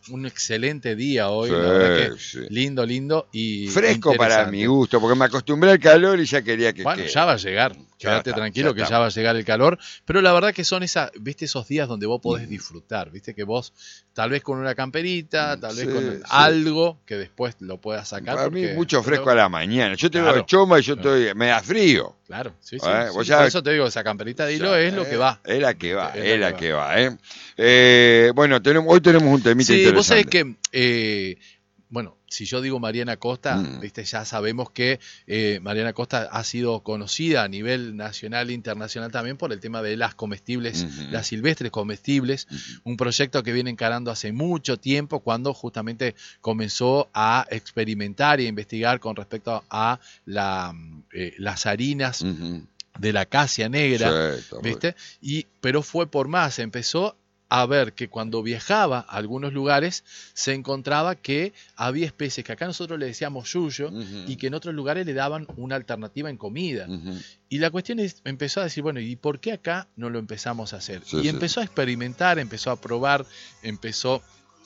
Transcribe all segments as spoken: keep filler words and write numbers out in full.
un excelente día hoy, sí, la verdad que sí. lindo, lindo y fresco para mi gusto, porque me acostumbré al calor y ya quería que Bueno, quede. ya va a llegar, quédate está, tranquilo ya que está. ya va a llegar el calor, pero la verdad que son esa, viste, esos días donde vos podés disfrutar, viste, que vos tal vez con una camperita, tal vez Sí, con sí. algo que después lo puedas sacar. Para porque, mí mucho fresco pero, a la mañana. Yo tengo claro, de choma y yo claro. estoy, me da frío. Claro, sí, sí. ¿Eh? sí. Vos ya- Por eso te digo, esa camperita de hilo Ya, es lo eh, que va. Es la que va, Es es la que va. ¿eh? Eh, bueno, tenemos, hoy tenemos un temita Sí, interesante. vos sabés que, eh, bueno, si yo digo Mariana Costa, Mm. viste, ya sabemos que eh, Mariana Costa ha sido conocida a nivel nacional e internacional también por el tema de las comestibles, Ujú. las silvestres comestibles, un proyecto que viene encarando hace mucho tiempo cuando justamente comenzó a experimentar e investigar con respecto a la, eh, las harinas Ujú. de la acacia negra, Sí, está muy- ¿viste? Y, pero fue por más, empezó a ver que cuando viajaba a algunos lugares se encontraba que había especies que acá nosotros le decíamos yuyo Ujú. y que en otros lugares le daban una alternativa en comida. Ujú. Y la cuestión es, empezó a decir, bueno, ¿y por qué acá no lo empezamos a hacer? Sí, y sí. empezó a experimentar, empezó a probar, empezó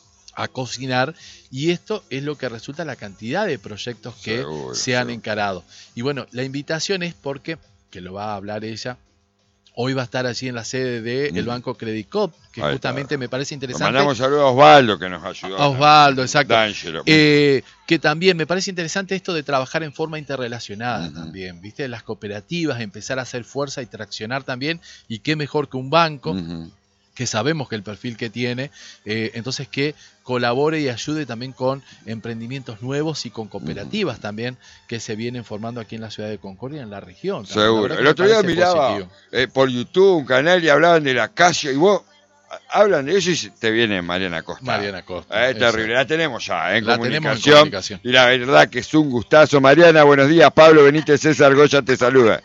a cocinar, y esto es lo que resulta la cantidad de proyectos que Seguro, se han seguro. encarado. Y bueno, la invitación es porque, que lo va a hablar ella, hoy va a estar allí en la sede del Mm. Banco Credit Cop, que Ahí justamente está. me parece Le interesante. mandamos saludos a Osvaldo que nos ayudó. A Osvaldo, exacto. D'Angelo. Eh, que también me parece interesante esto de trabajar en forma interrelacionada Ujú. también, ¿viste? Las cooperativas, empezar a hacer fuerza y traccionar también, y qué mejor que un banco, Ujú. que sabemos que el perfil que tiene, eh, entonces que colabore y ayude también con emprendimientos nuevos y con cooperativas también que se vienen formando aquí en la ciudad de Concordia, en la región. También. La Seguro. verdad que El me otro día parece miraba positivo. eh, por YouTube un canal y hablaban de la acacia y vos a- hablan de eso y se- te viene Mariana Costa. Mariana Costa, Eh, es terrible. eso. La tenemos ya eh, en, La tenemos en comunicación, comunicación. y la verdad que es un gustazo. Mariana, buenos días. Pablo Benítez, César Goya te saluda.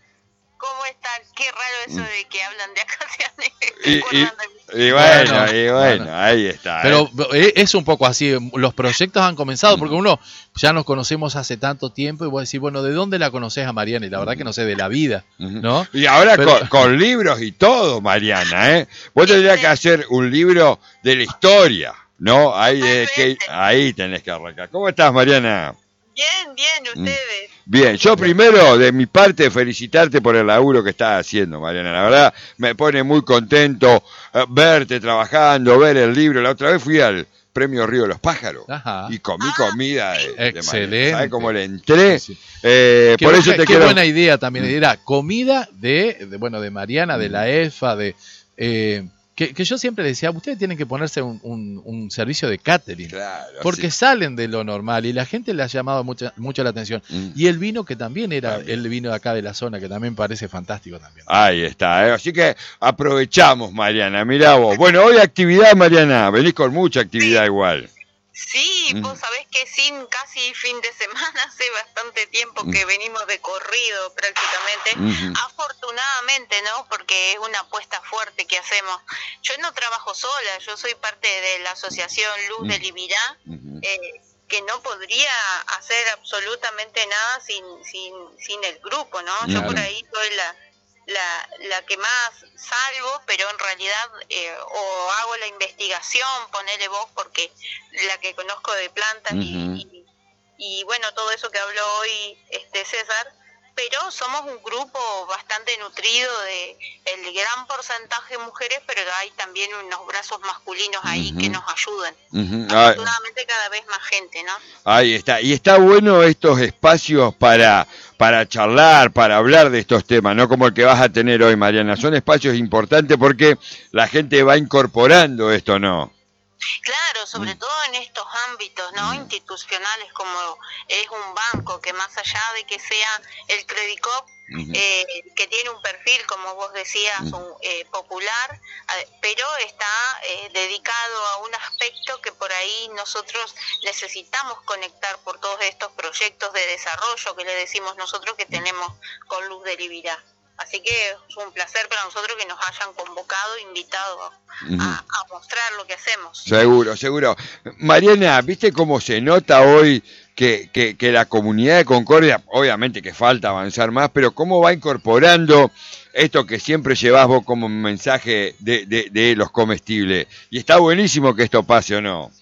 ¿Cómo están? Qué raro eso de que hablan de acacia negra. Y, y- Acuerdan de mí. y bueno, Bueno, y bueno, bueno. ahí está. Pero eh. eh, es un poco así, los proyectos han comenzado, porque uno ya nos conocemos hace tanto tiempo y vos decís, bueno, ¿de dónde la conoces a Mariana? Y la verdad que no sé, de la vida, Ujú. ¿no? Y ahora Pero- con, con libros y todo, Mariana, ¿eh? Vos tendrías que hacer un libro de la historia, ¿no? Ahí, es que, ahí tenés que arrancar. ¿Cómo estás, Mariana? Bien, bien, ustedes. Bien, yo primero, de mi parte, felicitarte por el laburo que estás haciendo, Mariana. La verdad, me pone muy contento eh, verte trabajando, ver el libro. La otra vez fui al Premio Río de los Pájaros Ajá. y comí comida de, de Mariana. Excelente. ¿Sabes cómo le entré? Sí. Eh, Qué por buena, eso te qué quiero... buena idea también, era comida de, de, bueno, de Mariana, de la E F A, de... eh, que, que yo siempre decía, ustedes tienen que ponerse un, un, un servicio de catering. Claro, Porque sí. salen de lo normal y la gente le ha llamado mucha, mucho la atención. Mm. Y el vino que también era También. el vino de acá de la zona, que también parece fantástico también. Ahí está, ¿eh? Así que aprovechamos, Mariana, mirá vos. Bueno, hoy actividad, Mariana, venís con mucha actividad igual. Sí, Mm. vos sabés que sin casi fin de semana, hace bastante tiempo que venimos de corrido prácticamente. Ujú. Afortunadamente, ¿no? Porque es una apuesta fuerte que hacemos. Yo no trabajo sola, yo soy parte de la asociación Luz de Libirá, Ujú. eh, que no podría hacer absolutamente nada sin, sin, sin el grupo, ¿no? Yo Claro. por ahí soy la, la, la que más salgo, pero en realidad eh, o hago la investigación, ponele vos, porque la que conozco de plantas Ujú. y, y, y bueno, todo eso que habló hoy este César, pero somos un grupo bastante nutrido de el gran porcentaje de mujeres, pero hay también unos brazos masculinos ahí Ujú. que nos ayudan. Ujú. Ah, Afortunadamente cada vez más gente, ¿no? ahí está. Y está bueno estos espacios para, para charlar, para hablar de estos temas, no como el que vas a tener hoy, Mariana. Son espacios importantes porque la gente va incorporando esto, ¿no? Claro, sobre Mm. todo en estos ámbitos no Mm. institucionales como es un banco, que más allá de que sea el Credit Cop, Ujú. eh, que tiene un perfil, como vos decías, Mm. un, eh, popular, eh, pero está eh, dedicado a un aspecto que por ahí nosotros necesitamos conectar por todos estos proyectos de desarrollo que le decimos nosotros que tenemos con Luz de Libirá. Así que es un placer para nosotros que nos hayan convocado, invitado Ujú. a, a mostrar lo que hacemos. Seguro, seguro. Mariana, ¿viste cómo se nota hoy que, que, que la comunidad de Concordia, obviamente que falta avanzar más, pero cómo va incorporando esto que siempre llevas vos como mensaje de, de, de los comestibles? Y está buenísimo que esto pase, ¿o no?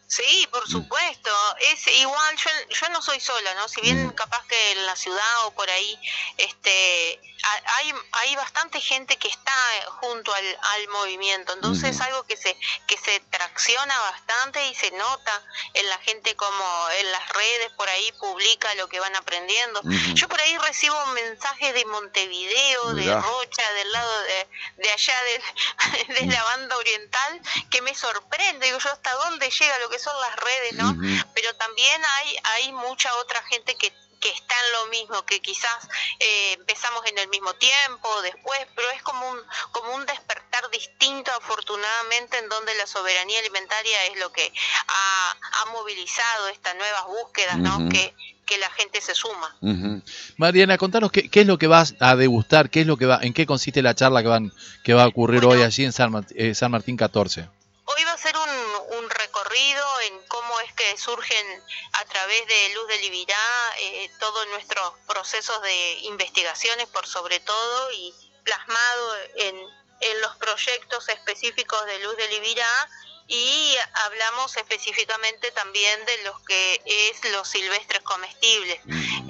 Sí, por supuesto. Es igual, yo, yo no soy sola, ¿no? Si bien capaz que en la ciudad o por ahí, este, hay hay bastante gente que está junto al, al movimiento. Entonces es algo que se que se tracciona bastante y se nota en la gente, como en las redes por ahí publica lo que van aprendiendo. Uh-huh. Yo por ahí recibo mensajes de Montevideo, Mirá. de Rocha, del lado de, de allá de, de la banda oriental, que me sorprende. Digo yo, ¿hasta dónde llega lo que son las redes, no? Uh-huh. Pero también hay hay mucha otra gente que que está en lo mismo, que quizás eh, empezamos en el mismo tiempo, después, pero es como un como un despertar distinto, afortunadamente, en donde la soberanía alimentaria es lo que ha, ha movilizado estas nuevas búsquedas, uh-huh. ¿no? Que que la gente se suma. Uh-huh. Mariana, contanos qué, qué es lo que vas a degustar, qué es lo que va, en qué consiste la charla que van que va a ocurrir bueno, hoy allí en San, Martín, eh, San Martín catorce. Hoy va a ser un, un recorrido en cómo es que surgen a través de Luz del Ibirá eh, todos nuestros procesos de investigaciones, por sobre todo, y plasmado en, en los proyectos específicos de Luz del Ibirá, y hablamos específicamente también de los que es los silvestres comestibles. Mm.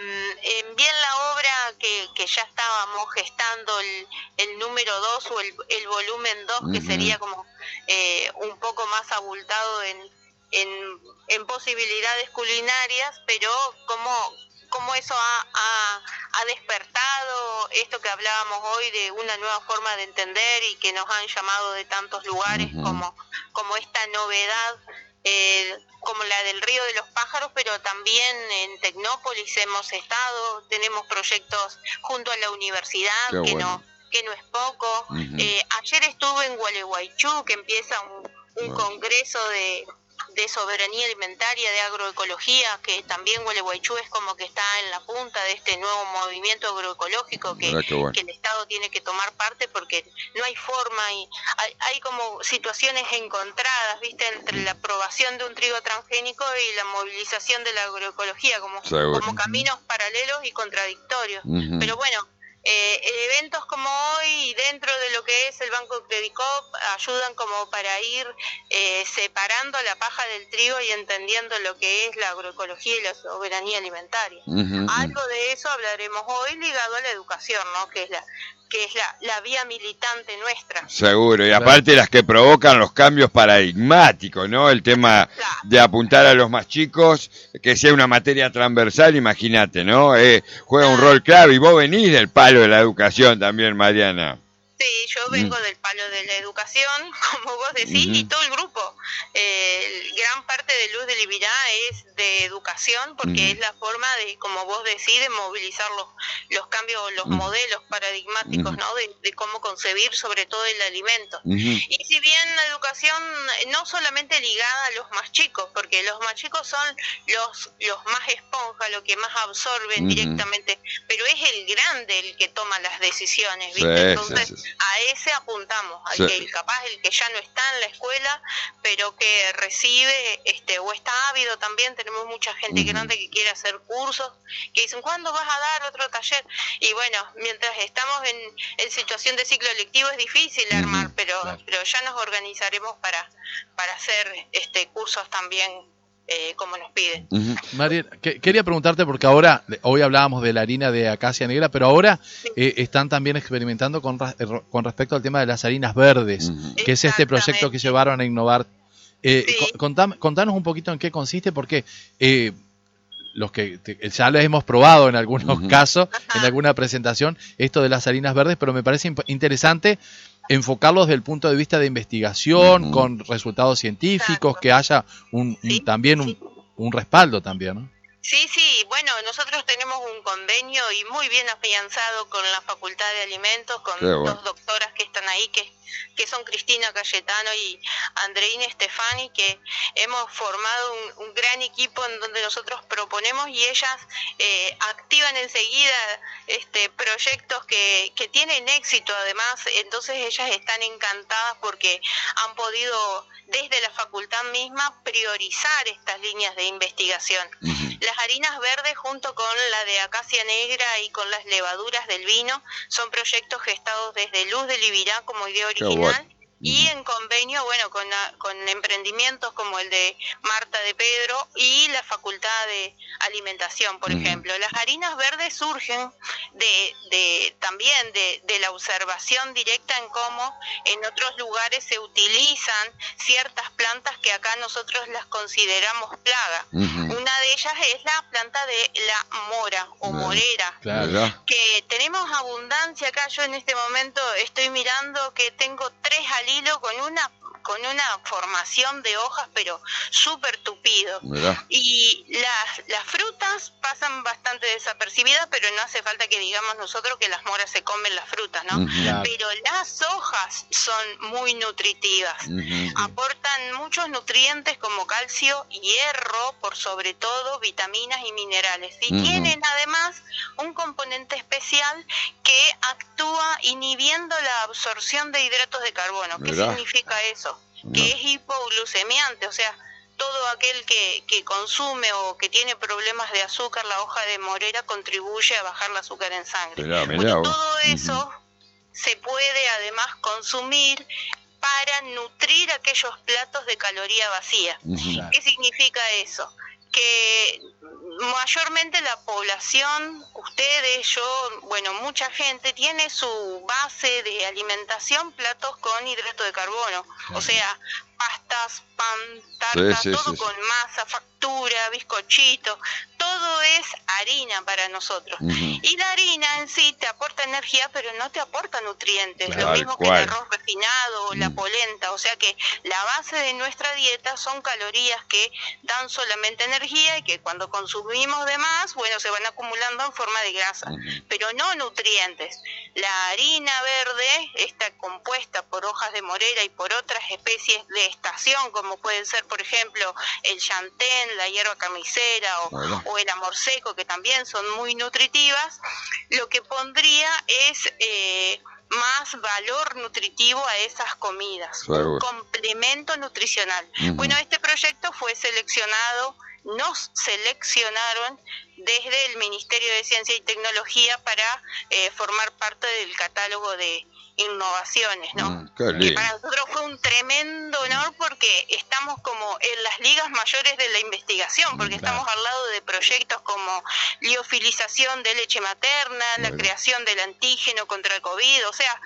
Eh, bien la obra que, que ya estábamos gestando, el, el número dos o el, el volumen dos, uh-huh. que sería como eh, un poco más abultado en, en, en posibilidades culinarias, pero como... cómo eso ha, ha, ha despertado esto que hablábamos hoy de una nueva forma de entender y que nos han llamado de tantos lugares, uh-huh. como, como esta novedad, eh, como la del Río de los Pájaros, pero también en Tecnópolis hemos estado, tenemos proyectos junto a la universidad, Qué que bueno. no que no es poco. Uh-huh. Eh, ayer estuve en Gualeguaychú, que empieza un, un uh-huh. congreso de... de soberanía alimentaria, de agroecología, que también Gualeguaychú es como que está en la punta de este nuevo movimiento agroecológico que, bueno. que el Estado tiene que tomar parte, porque no hay forma, y hay, hay como situaciones encontradas, viste, entre la aprobación de un trigo transgénico y la movilización de la agroecología, como, como caminos paralelos y contradictorios. Uh-huh. Pero bueno, Eh, eventos como hoy, dentro de lo que es el Banco Credicop, ayudan como para ir eh, separando la paja del trigo y entendiendo lo que es la agroecología y la soberanía alimentaria. Uh-huh. Algo de eso hablaremos hoy, ligado a la educación, ¿no? Que es la que es la, la vía militante nuestra. Seguro, y aparte las que provocan los cambios paradigmáticos, ¿no? El tema claro. de apuntar a los más chicos, que sea una materia transversal, imagínate, ¿no? Eh, juega un rol clave, y vos venís del palo de la educación también, Mariana. Sí, yo vengo mm. del palo de la educación, como vos decís, mm-hmm. y todo el grupo. Eh, gran parte de Luz del Ibirá es de educación, porque mm-hmm. es la forma de, como vos decís, de movilizar los, los cambios, los mm-hmm. modelos paradigmáticos, mm-hmm. ¿no? De, de cómo concebir sobre todo el alimento. Mm-hmm. Y si bien la educación no solamente ligada a los más chicos, porque los más chicos son los, los más esponja, lo que más absorben mm-hmm. directamente, pero es el grande el que toma las decisiones, ¿viste? Sí, Entonces, sí, sí. a ese apuntamos, al sí. que capaz el que ya no está en la escuela, pero que recibe, este, o está ávido también. Tenemos mucha gente uh-huh. grande que quiere hacer cursos, que dicen, ¿cuándo vas a dar otro taller? Y bueno, mientras estamos en, en situación de ciclo lectivo es difícil uh-huh. armar, pero claro. pero ya nos organizaremos para, para hacer este cursos también Eh, como nos piden. Uh-huh. María, que, quería preguntarte, porque ahora, hoy hablábamos de la harina de acacia negra, pero ahora sí. eh, están también experimentando con, con respecto al tema de las harinas verdes, uh-huh. que es este proyecto que llevaron a innovar. Eh, sí. contame, contanos un poquito en qué consiste, porque eh, los que te, ya lo hemos probado en algunos uh-huh. casos, Ajá. en alguna presentación, esto de las harinas verdes, pero me parece imp- interesante enfocarlos desde el punto de vista de investigación, uh-huh. con resultados científicos, Exacto. que haya un, sí, un también sí. un, un respaldo también, ¿no? Sí, sí, bueno, nosotros tenemos un convenio y muy bien afianzado con la Facultad de Alimentos, con bueno. dos doctoras que están ahí, que, que son Cristina Cayetano y Andreina Stefani, que hemos formado un, un gran equipo en donde nosotros proponemos y ellas eh, activan enseguida este proyectos que, que tienen éxito además. Entonces ellas están encantadas porque han podido desde la facultad misma priorizar estas líneas de investigación. Uh-huh. Las harinas verdes junto con la de acacia negra y con las levaduras del vino son proyectos gestados desde Luz del Ibirá como idea original. y en convenio, bueno, con, con emprendimientos como el de Marta de Pedro y la Facultad de Alimentación, por uh-huh. ejemplo. Las harinas verdes surgen de, de también de, de la observación directa en cómo en otros lugares se utilizan ciertas plantas que acá nosotros las consideramos plaga. Uh-huh. Una de ellas es la planta de la mora o uh-huh. morera, claro. que tenemos abundancia acá. Yo en este momento estoy mirando que tengo tres alitas con una con una formación de hojas pero súper tupido. Mirá. Y las, las frutas pasan bastante desapercibidas, pero no hace falta que digamos nosotros que las moras se comen las frutas, ¿no? Uh-huh. Pero las hojas son muy nutritivas, uh-huh. aportan muchos nutrientes como calcio, hierro, por sobre todo vitaminas y minerales, y uh-huh. tienen además un componente especial que actúa inhibiendo la absorción de hidratos de carbono. ¿Qué Mirá. significa eso? Que es hipoglucemiante, o sea, todo aquel que, que consume o que tiene problemas de azúcar, la hoja de morera contribuye a bajar el azúcar en sangre. Mirá, mirá, bueno, todo eso uh-huh. se puede además consumir para nutrir aquellos platos de caloría vacía. Uh-huh. ¿Qué significa eso? Que mayormente la población, ustedes, yo, bueno, mucha gente tiene su base de alimentación platos con hidrato de carbono, o sea, pastas, pan, tarta, sí, sí, todo sí, con sí. masa, factura, bizcochito, todo es harina para nosotros. Uh-huh. Y la harina en sí te aporta energía, pero no te aporta nutrientes, claro, lo mismo que el arroz refinado o uh-huh. la polenta, o sea que la base de nuestra dieta son calorías que dan solamente energía y que cuando consumimos de más, bueno, se van acumulando en forma de grasa, uh-huh. pero no nutrientes. La harina verde está compuesta por hojas de morera y por otras especies de estación, como pueden ser, por ejemplo, el llantén, la hierba carnicera o, bueno. o el amor seco, que también son muy nutritivas. Lo que pondría es eh, más valor nutritivo a esas comidas, claro. un complemento nutricional. Uh-huh. Bueno, este proyecto fue seleccionado, nos seleccionaron desde el Ministerio de Ciencia y Tecnología para eh, formar parte del catálogo de innovaciones, ¿no? Mm, y para nosotros fue un tremendo honor porque estamos como en las ligas mayores de la investigación, porque claro. estamos al lado de proyectos como liofilización de leche materna, la bueno. creación del antígeno contra el COVID, o sea,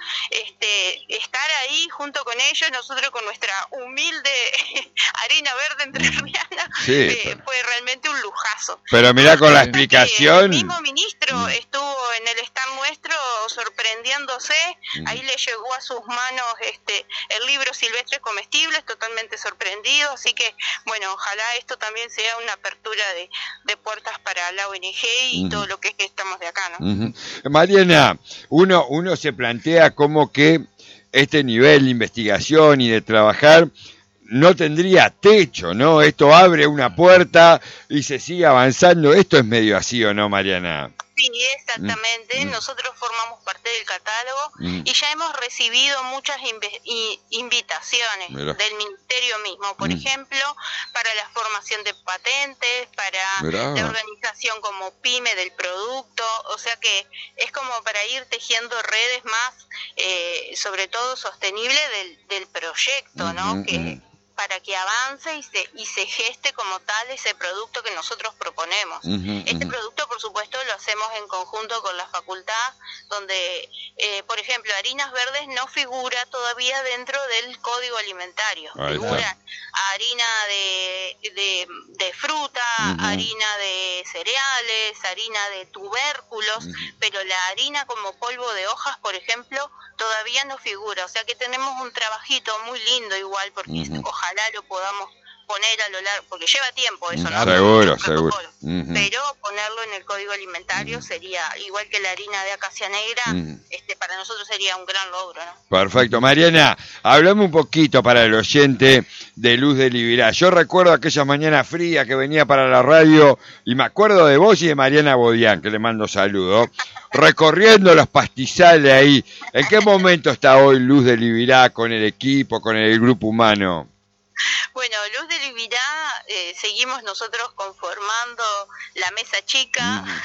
este estar ahí junto con ellos, nosotros con nuestra humilde harina verde entrerriana, sí, eh, pero... fue realmente un lujazo. Pero mira con la explicación... El mismo ministro mm. estuvo en el stand nuestro sorprendiéndose, mm. ahí le llegó a sus manos este el libro Silvestres Comestibles, totalmente sorprendido, así que bueno, ojalá esto también sea una apertura de, de puertas para la O N G y uh-huh. todo lo que es que estamos de acá, ¿no? Uh-huh. Mariana, uno, uno se plantea como que este nivel de investigación y de trabajar no tendría techo, ¿no? Esto abre una puerta y se sigue avanzando, esto es medio así, ¿o no, Mariana? Sí, exactamente. Mm. Nosotros formamos parte del catálogo mm. y ya hemos recibido muchas inv- i- invitaciones Mira. del ministerio mismo, por mm. ejemplo, para la formación de patentes, para Mira. la organización como pyme del producto, o sea que es como para ir tejiendo redes más, eh, sobre todo sostenibles del, del proyecto, mm, ¿no? Mm, que mm. para que avance y se y se geste como tal ese producto que nosotros proponemos. Uh-huh, este uh-huh. producto, por supuesto, lo hacemos en conjunto con la facultad, donde, eh, por ejemplo, harinas verdes no figura todavía dentro del código alimentario. Ahí figura está. harina de, de, de fruta, uh-huh. harina de cereales, harina de tubérculos, uh-huh. pero la harina como polvo de hojas, por ejemplo, todavía no figura. O sea que tenemos un trabajito muy lindo igual, porque uh-huh. ojalá ojalá lo podamos poner a lo largo, porque lleva tiempo eso, ¿no? Seguro, seguro. Uh-huh. Pero ponerlo en el código alimentario uh-huh. sería, igual que la harina de acacia negra, uh-huh. este para nosotros sería un gran logro, ¿no? Perfecto. Mariana, hablame un poquito para el oyente de Luz de Liberá. Yo recuerdo aquella mañana fría que venía para la radio y me acuerdo de vos y de Mariana Bodián, que le mando saludos, recorriendo los pastizales ahí. ¿En qué momento está hoy Luz de Liberá con el equipo, con el grupo humano? Bueno, Luz de Liberá, eh, seguimos nosotros conformando la mesa chica, uh-huh.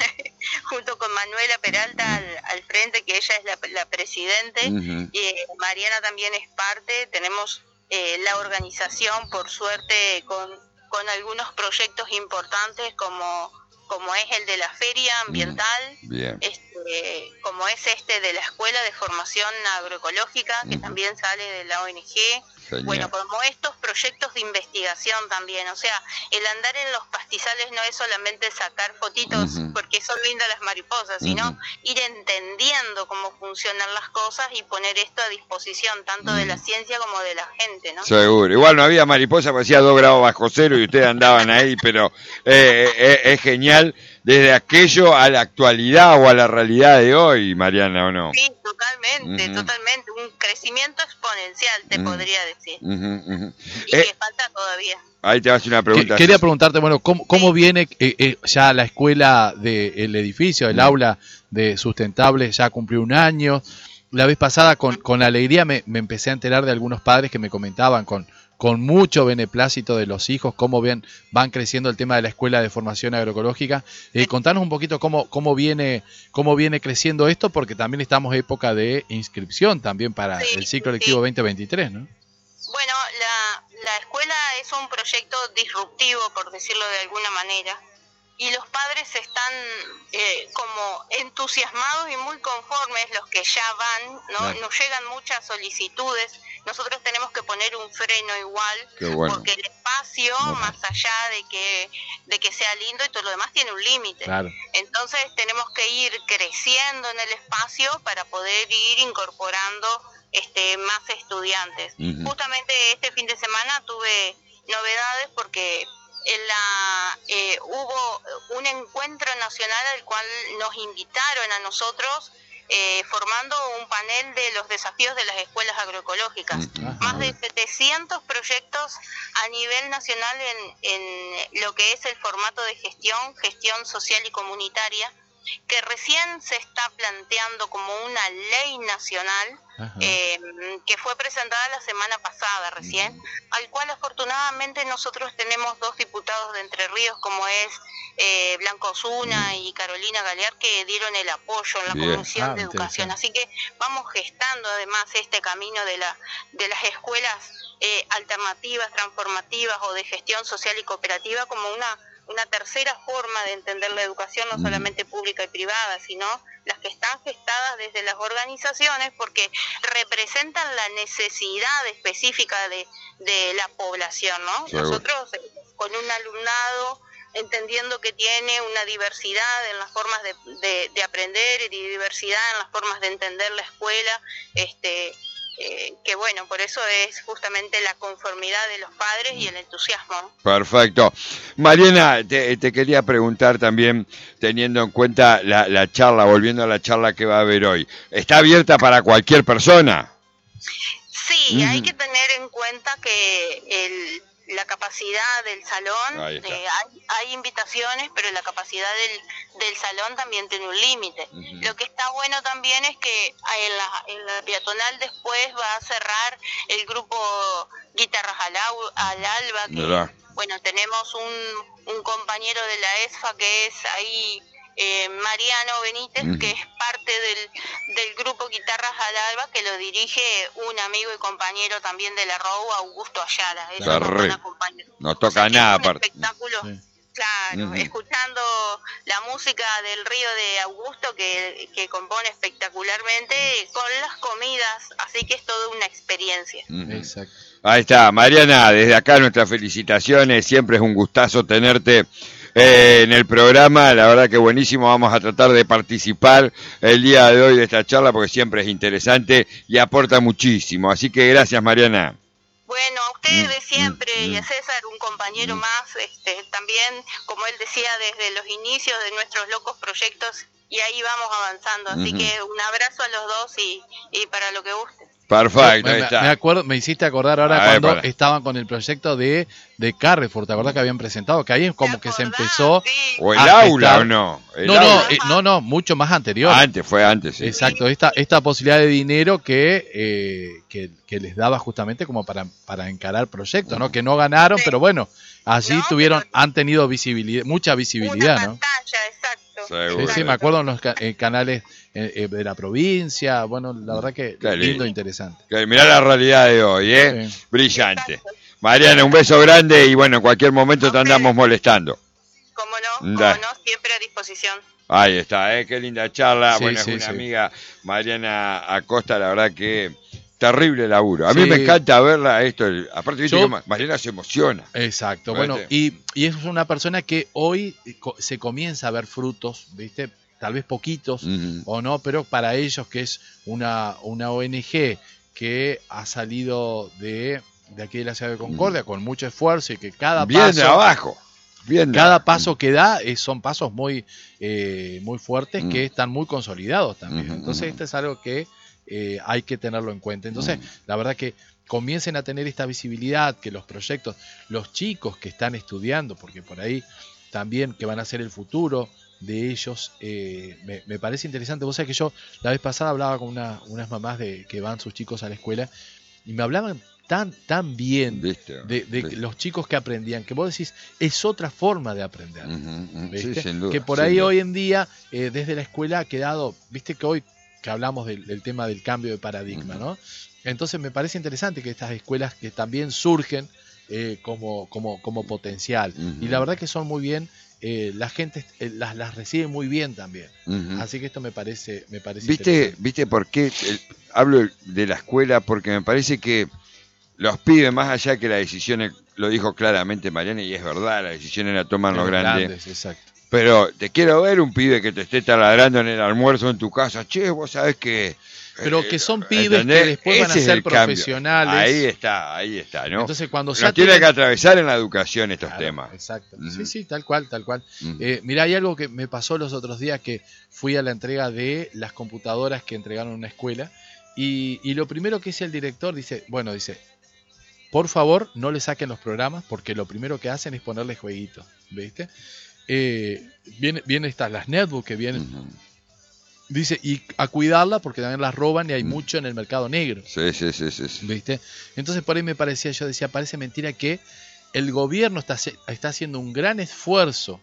junto con Manuela Peralta al, al frente, que ella es la, la presidente, uh-huh. y eh, Mariana también es parte. Tenemos eh, la organización, por suerte, con, con algunos proyectos importantes como, como es el de la feria ambiental, Bien. este, como es este de la Escuela de Formación Agroecológica, que uh-huh. también sale de la O N G. Genial. Bueno, como estos proyectos de investigación también, o sea, el andar en los pastizales no es solamente sacar fotitos uh-huh. porque son lindas las mariposas, sino uh-huh. ir entendiendo cómo funcionan las cosas y poner esto a disposición tanto uh-huh. de la ciencia como de la gente, ¿no? Seguro, igual no había mariposa, parecía dos grados bajo cero y ustedes andaban ahí, pero eh, eh, es genial desde aquello a la actualidad o a la realidad de hoy, Mariana, ¿o no? Sí, totalmente, uh-huh. totalmente, un crecimiento exponencial, te uh-huh. podría decir, uh-huh, uh-huh. y eh, que falta todavía. Ahí te hace una pregunta. Quería preguntarte, bueno, ¿cómo, cómo sí. viene eh, eh, ya la escuela del edificio, el uh-huh. aula de sustentable, ya cumplió un año? La vez pasada, con, con alegría, me, me empecé a enterar de algunos padres que me comentaban con... con mucho beneplácito de los hijos, cómo ven, van creciendo el tema de la Escuela de Formación Agroecológica. Eh, contanos un poquito cómo, cómo, viene, cómo viene creciendo esto, porque también estamos en época de inscripción también para sí, el ciclo lectivo sí. veinte veintitrés, ¿no? Bueno, la, la escuela es un proyecto disruptivo, por decirlo de alguna manera, y los padres están eh, como entusiasmados y muy conformes, los que ya van, ¿no? Claro. Nos llegan muchas solicitudes. Nosotros tenemos que poner un freno igual, bueno. porque el espacio, bueno. más allá de que de que sea lindo y todo lo demás, tiene un límite. Claro. Entonces tenemos que ir creciendo en el espacio para poder ir incorporando este más estudiantes. Uh-huh. Justamente este fin de semana tuve novedades porque en la eh, hubo un encuentro nacional al cual nos invitaron a nosotros, Eh, formando un panel de los desafíos de las escuelas agroecológicas. Ajá. Más de setecientos proyectos a nivel nacional en, en lo que es el formato de gestión, gestión social y comunitaria, que recién se está planteando como una ley nacional, eh, que fue presentada la semana pasada recién, uh-huh. al cual afortunadamente nosotros tenemos dos diputados de Entre Ríos, como es eh, Blanco Osuna uh-huh. y Carolina Galear, que dieron el apoyo en la Bien. Comisión ah, de Educación. Así que vamos gestando además este camino de, la, de las escuelas eh, alternativas, transformativas o de gestión social y cooperativa como una una tercera forma de entender la educación, no solamente pública y privada, sino las que están gestadas desde las organizaciones, porque representan la necesidad específica de, de la población, ¿no? Seguro. Nosotros, con un alumnado, entendiendo que tiene una diversidad en las formas de, de, de aprender y diversidad en las formas de entender la escuela, este... Eh, que bueno, por eso es justamente la conformidad de los padres y el entusiasmo. Perfecto. Mariana, te, te quería preguntar también, teniendo en cuenta la, la charla, volviendo a la charla que va a haber hoy, ¿está abierta para cualquier persona? Sí, mm. hay que tener en cuenta que el... la capacidad del salón, eh, hay, hay invitaciones, pero la capacidad del, del salón también tiene un límite. Uh-huh. Lo que está bueno también es que en la, en la peatonal después va a cerrar el grupo Guitarras al, al Alba, que ¿verdad? Bueno, tenemos un, un compañero de la E S F A que es ahí... Eh, Mariano Benítez, uh-huh. que es parte del, del grupo Guitarras al Alba, que lo dirige un amigo y compañero también de la R O U, Augusto Ayala. Eso nos van a acompañar. No toca o sea, nada aparte. Espectáculo, sí. Claro, uh-huh. escuchando la música del Río de Augusto, que, que compone espectacularmente, con las comidas, así que es toda una experiencia. Uh-huh. Exacto. Ahí está, Mariana, desde acá nuestras felicitaciones, siempre es un gustazo tenerte Eh, en el programa, la verdad que buenísimo, vamos a tratar de participar el día de hoy de esta charla porque siempre es interesante y aporta muchísimo, así que gracias Mariana. Bueno, a ustedes de siempre mm, mm, y a César, un compañero mm. más, este, también, como él decía, desde los inicios de nuestros locos proyectos, y ahí vamos avanzando, así uh-huh. que un abrazo a los dos y, y para lo que guste. Perfecto, me, ahí está. Me, acuerdo, me hiciste acordar ahora a cuando ver, estaban con el proyecto de, de Carrefour, ¿te acordás que habían presentado? Que ahí es como que se empezó... Sí. ¿O el aula estar... o no? El no, aula. no, eh, no, no, mucho más anterior. Antes, fue antes, sí. Exacto, esta, esta posibilidad de dinero que, eh, que, que les daba justamente como para, para encarar proyectos, ¿no? Que no ganaron, sí. pero bueno, allí no, tuvieron, pero... han tenido visibilidad, mucha visibilidad, una ¿no? pantalla, exacto, Seguro. Sí, sí, me acuerdo en los ca- eh, canales eh, eh, de la provincia. Bueno, la verdad que Qué lindo, lindo. interesante. Que mirá la realidad de hoy, ¿eh? Sí. Brillante. Mariana, un beso grande y bueno, en cualquier momento te andamos molestando. Como no, como Da. no, siempre a disposición. Ahí está, ¿eh? Qué linda charla. Sí, bueno, sí, es una sí. amiga, Mariana Acosta, la verdad que terrible laburo. A mí Sí. me encanta verla esto. Aparte, viste Yo- que Ma- Mariana se emociona. Exacto. ¿Viste? Bueno, y, y es una persona que hoy co- se comienza a ver frutos, ¿viste? Tal vez poquitos Ujú. o no, pero para ellos que es una, una O N G que ha salido de, de aquí de la ciudad de Concordia con mucho esfuerzo y que cada Bien paso... de abajo. Bien de Cada abajo. paso que da eh, son pasos muy, eh, muy fuertes Mm. que están muy consolidados también. Ujú, Entonces, ujú. esto es algo que eh, hay que tenerlo en cuenta. Entonces, Mm. la verdad que comiencen a tener esta visibilidad, que los proyectos, los chicos que están estudiando, porque por ahí también que van a ser el futuro de ellos, eh, me, me parece interesante. Vos sabés que yo la vez pasada hablaba con una- unas mamás de que van sus chicos a la escuela y me hablaban tan, tan bien ¿Viste? de, de ¿Viste? los chicos que aprendían, que vos decís, es otra forma de aprender. Ujú, ujú. ¿Viste? Sí, sin duda. que por sin ahí duda. hoy en día, eh, desde la escuela ha quedado, viste que hoy que hablamos del, del tema del cambio de paradigma, Ujú. ¿no? Entonces me parece interesante que estas escuelas que también surgen eh, como, como, como potencial. Ujú. Y la verdad que son muy bien, eh, la gente eh, las, las recibe muy bien también. Ujú. Así que esto me parece, me parece ¿Viste, interesante. ¿Viste por qué el- hablo de la escuela? Porque me parece que los pibes, más allá que las decisiones, lo dijo claramente Mariana, y es verdad, las decisiones las toman los Los grandes. exacto. Pero te quiero ver un pibe que te esté taladrando en el almuerzo en tu casa. Che, vos sabés que... Pero eh, que son pibes ¿entendés? que después van a Ese es ser el cambio. profesionales. Ahí está, ahí está, ¿no? Entonces cuando Nos ya tiene tienen- que atravesar en la educación estos Claro, temas. Exacto. Ujú. Sí, sí, tal cual, tal cual. Ujú. Eh, mirá, hay algo que me pasó los otros días que fui a la entrega de las computadoras que entregaron en una escuela y, y lo primero que dice el director, dice, bueno, dice, por favor no le saquen los programas porque lo primero que hacen es ponerle jueguitos, ¿viste? Eh, viene, vienen estas las netbooks que vienen, Ujú. dice, y a cuidarla porque también las roban y hay Mm. mucho en el mercado negro. Sí, sí, sí, sí, sí. ¿Viste? Entonces por ahí me parecía, yo decía, parece mentira que el gobierno está, hace- está haciendo un gran esfuerzo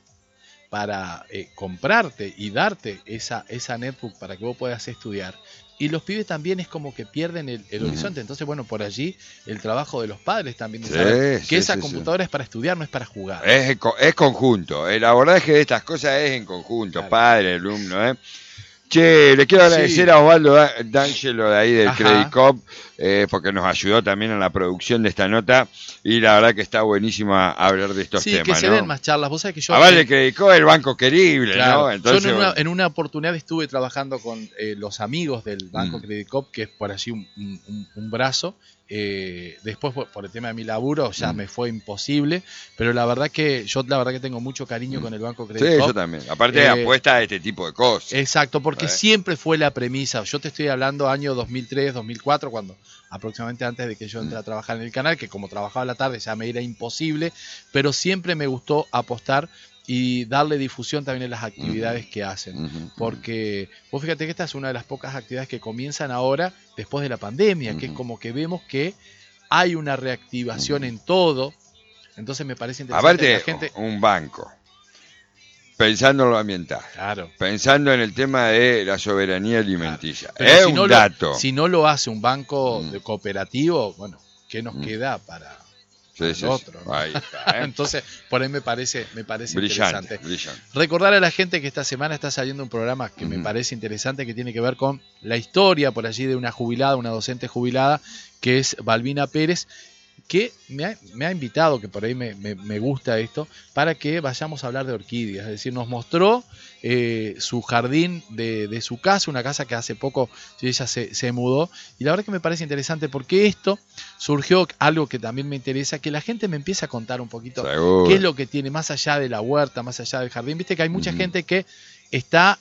para eh, comprarte y darte esa, esa netbook para que vos puedas estudiar. Y los pibes también es como que pierden el, el Ujú. horizonte. Entonces, bueno, por allí el trabajo de los padres también de Sí, saber sí, que esa sí, sí. computadora es para estudiar, no es para jugar. Es, co- es conjunto, el abordaje de estas cosas es en conjunto, Claro. padre, alumno, ¿eh? Che, le quiero agradecer Sí. a Osvaldo Da- D'Angelo de ahí del Ajá. Credit Cop, eh, porque nos ayudó también en la producción de esta nota y la verdad que está buenísima hablar de estos Sí, temas, que se ¿no? den más charlas. Vos sabés que yo... Aval de Credit Cop, el banco querible, Claro. ¿no? Entonces, Yo en una, bueno, en una oportunidad estuve trabajando con eh, los amigos del Banco Mm. Credit Cop, que es por allí un, un- un brazo. Eh, después por, por el tema de mi laburo ya Mm. me fue imposible, pero la verdad que yo la verdad que tengo mucho cariño Mm. con el Banco sí, Credit Cop. yo también. Aparte, Eh, apuesta a este tipo de cosas. Exacto, porque Eh. siempre fue la premisa. Yo te estoy hablando año dos mil tres, dos mil cuatro, cuando aproximadamente antes de que yo entré a trabajar en el canal, que como trabajaba a la tarde ya me era imposible, pero siempre me gustó apostar y darle difusión también en las actividades que hacen. Ujú. Porque vos fíjate que esta es una de las pocas actividades que comienzan ahora después de la pandemia, que es Ujú. como que vemos que hay una reactivación en todo. Entonces me parece interesante Aparte, que la gente... un banco, pensando en lo ambiental, Claro. pensando en el tema de la soberanía alimenticia. Pero Es si un no lo- dato. si no lo hace un banco Mm. de cooperativo, bueno, ¿qué nos Mm. queda para Sí, el sí, sí. otro? ¿no? Ahí está, ¿eh? Entonces, por ahí me parece, me parece brillante, interesante. brillante. Recordar a la gente que esta semana está saliendo un programa que me Ujú. parece interesante, que tiene que ver con la historia por allí de una jubilada, una docente jubilada, que es Balbina Pérez, que me ha, me ha invitado, que por ahí me, me- me gusta esto, para que vayamos a hablar de orquídeas. Es decir, nos mostró eh, su jardín de, de su casa, una casa que hace poco ella se, se mudó, y la verdad que me parece interesante porque esto surgió algo que también me interesa, que la gente me empiece a contar un poquito Seguro. qué es lo que tiene más allá de la huerta, más allá del jardín. Viste que hay mucha Ujú. gente que está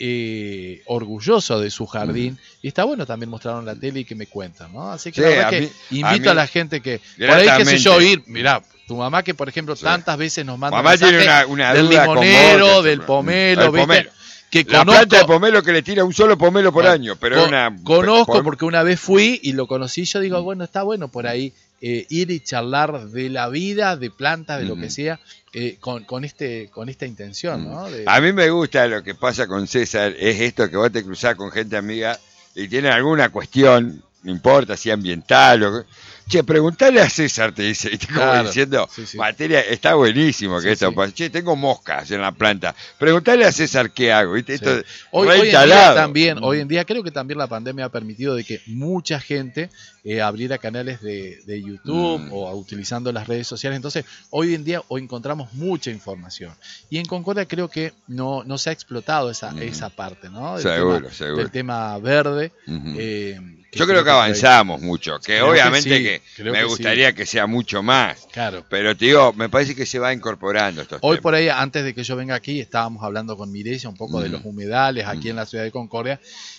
eh, orgulloso de su jardín y está bueno también mostrarlo en la tele y que me cuentan, ¿no? Así que Sí, la verdad a que mí- invito a a, mí, la gente que por ahí, qué sé yo, gratamente. ir, mirá, tu mamá que por ejemplo Sí. tantas veces nos manda Mamá tiene mensajes una, una del duda con vos, limonero, que- del pomelo, el ¿viste? pomelo. que la conozco, planta de pomelo que le tira un solo pomelo por bueno, año, pero con, es una... conozco por... porque una vez fui y lo conocí, yo digo, bueno, está bueno por ahí eh, ir y charlar de la vida, de plantas, de uh-huh. lo que sea, eh, con, con, este, con esta intención, ¿no? De... A mí me gusta lo que pasa con César, es esto que vos te cruzás con gente amiga y tienen alguna cuestión, no importa si ambiental o... Che, preguntale a César, te dice, y te como claro, diciendo, sí, sí. materia, está buenísimo que sí, esto sí. pase. Che, tengo moscas en la planta. Preguntale a César qué hago, ¿viste? Esto sí. hoy, hoy en día también, hoy en día creo que también la pandemia ha permitido de que mucha gente eh, abriera canales de, de YouTube mm. o utilizando las redes sociales. Entonces, hoy en día hoy encontramos mucha información. Y en Concordia creo que no, no se ha explotado esa, mm. esa parte, ¿no? Del seguro, tema, seguro. Del tema verde. Mm-hmm. eh, Yo creo que avanzamos hay... mucho, que creo obviamente que, sí, que me que gustaría sí. que sea mucho más. Claro. Pero te digo, me parece que se va incorporando estos Hoy temas. por ahí, antes de que yo venga aquí, estábamos hablando con Mireya un poco mm. de los humedales aquí mm. en la ciudad de Concordia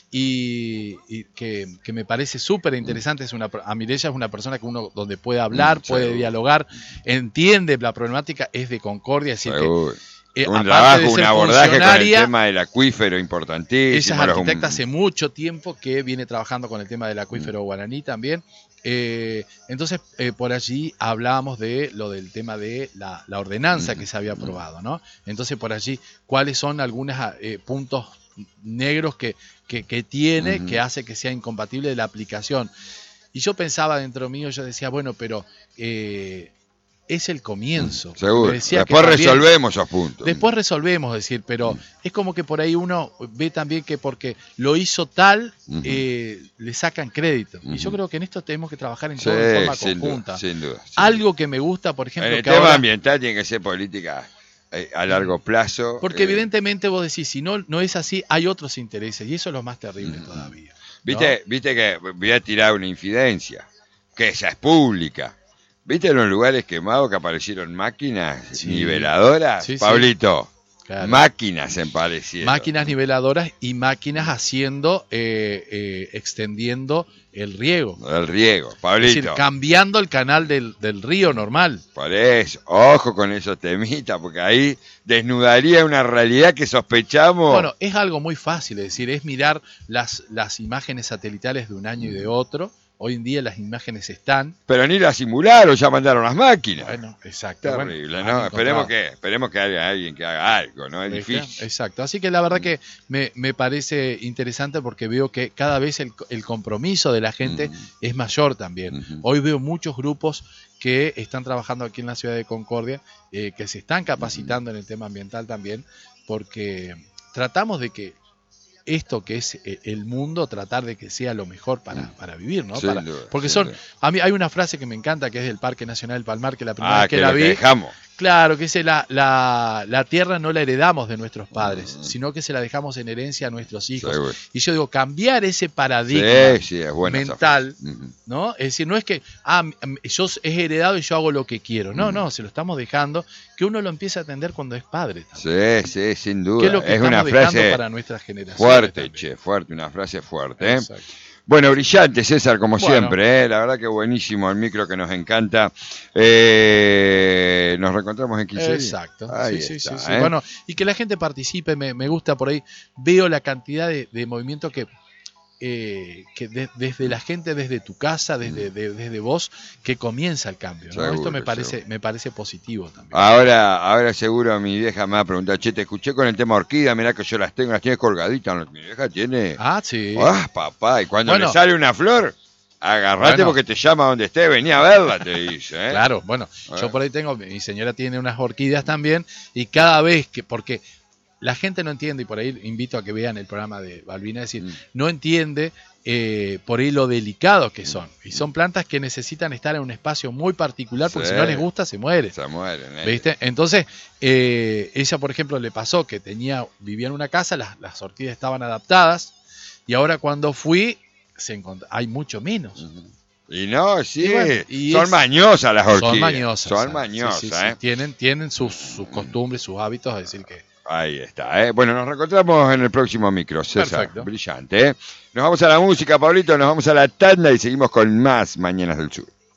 y, y que, que me parece súper interesante. Es una, a Mireya es una persona que uno donde puede hablar, mm, puede seguro. dialogar, entiende la problemática, es de Concordia, así seguro. que... Eh, un trabajo, un abordaje con el tema del acuífero importantísimo. Ella es arquitecta hace mucho tiempo que viene trabajando con el tema del acuífero mm. guaraní también. Eh, entonces, eh, por allí hablábamos de lo del tema de la, la ordenanza mm. que se había aprobado, ¿no? Entonces, por allí, ¿cuáles son algunos eh, puntos negros que, que, que tiene mm. que hace que sea incompatible de la aplicación? Y yo pensaba dentro mío, yo decía, bueno, pero... Eh, es el comienzo. Seguro. Después también, resolvemos esos puntos. Después resolvemos, decir, pero mm. es como que por ahí uno ve también que porque lo hizo tal, uh-huh. eh, le sacan crédito. Uh-huh. Y yo creo que en esto tenemos que trabajar en sí, todo de forma sin conjunta. Duda, sin duda, sin Algo duda. que me gusta, por ejemplo... En el que tema ahora, ambiental tiene que ser política eh, a largo plazo. Porque eh, evidentemente vos decís, si no, no es así, hay otros intereses. Y eso es lo más terrible uh-huh. todavía. ¿no? ¿Viste, Viste que voy a tirar una infidencia, que esa es pública. ¿Viste en los lugares quemados que aparecieron máquinas sí. niveladoras? Sí, Pablito, sí. Claro. máquinas aparecieron. Máquinas niveladoras y máquinas haciendo, eh, eh, extendiendo el riego. El riego, Pablito. Es decir, cambiando el canal del, del río normal. Por eso, ojo con esos temitas, porque ahí desnudaría una realidad que sospechamos. Bueno, es algo muy fácil, es decir, es mirar las, las imágenes satelitales de un año y de otro. Hoy en día las imágenes están. Pero ni las simularon, ya mandaron las máquinas. Bueno, exacto. Terrible, bueno, ¿no? Esperemos que, esperemos que haya alguien que haga algo, ¿no? Es difícil. Exacto. Así que la verdad que me, me parece interesante porque veo que cada vez el, el compromiso de la gente uh-huh. es mayor también. Uh-huh. Hoy veo muchos grupos que están trabajando aquí en la ciudad de Concordia, eh, que se están capacitando uh-huh. en el tema ambiental también, porque tratamos de que esto que es el mundo, tratar de que sea lo mejor para, para vivir, ¿no? Para, duda, porque son, a mí hay una frase que me encanta que es del Parque Nacional del Palmar, que la primera ah, vez que, que la lo vi, que dejamos. Claro, que dice la, la, la tierra no la heredamos de nuestros padres, uh-huh. sino que se la dejamos en herencia a nuestros hijos. Seguro. Y yo digo, cambiar ese paradigma sí, sí, es buena mental, uh-huh. ¿no? Es decir, no es que ah, yo es heredado y yo hago lo que quiero. No, uh-huh. no, se lo estamos dejando, que uno lo empiece a atender cuando es padre también. Sí, sí, sin duda. ¿Qué es lo que es estamos una dejando frase para nuestras generaciones? Fuerte, también? che, fuerte, una frase fuerte. ¿eh? Exacto. Bueno, brillante, César, como bueno. siempre, ¿eh? La verdad que buenísimo el micro que nos encanta. Eh, nos reencontramos en quince días. Exacto, Ahí sí, está, sí, sí, ¿eh? Bueno, y que la gente participe, me, me gusta por ahí. Veo la cantidad de, de movimiento que, eh, que de, desde la gente, desde tu casa, desde, de, desde vos, que comienza el cambio, ¿no? Seguro, Esto me parece, seguro. me parece positivo también. Ahora, ahora seguro mi vieja me va a preguntar, che, te escuché con el tema orquídea, mirá que yo las tengo, las tienes colgaditas. Mi vieja tiene... Ah, sí. Ah, papá, y cuando bueno, le sale una flor, agarrate bueno, porque te llama donde esté, vení a verla, te dice. ¿eh? Claro, bueno, ¿Eh? yo por ahí tengo, mi señora tiene unas orquídeas también, y cada vez que, porque la gente no entiende, y por ahí invito a que vean el programa de Balbina, es decir, mm. no entiende eh, por ahí lo delicados que son. Y son plantas que necesitan estar en un espacio muy particular, porque sí. si no les gusta, se mueren. Se mueren, ¿eh? ¿Viste? Entonces, eh, ella, por ejemplo, le pasó que tenía, vivía en una casa, las, las orquídeas estaban adaptadas, y ahora cuando fui, se encont- hay mucho menos. Uh-huh. Y no, sí, y bueno, y son es, mañosas las orquídeas. Son mañosas. Son mañosas, sí, sí, sí. ¿eh? Tienen, tienen sus, sus costumbres, sus hábitos, es decir que... Ahí está, ¿eh? Bueno, nos reencontramos en el próximo micro, César. Perfecto. Brillante, ¿eh? Nos vamos a la música, Pablito, nos vamos a la tanda y seguimos con más Mañanas del Sur.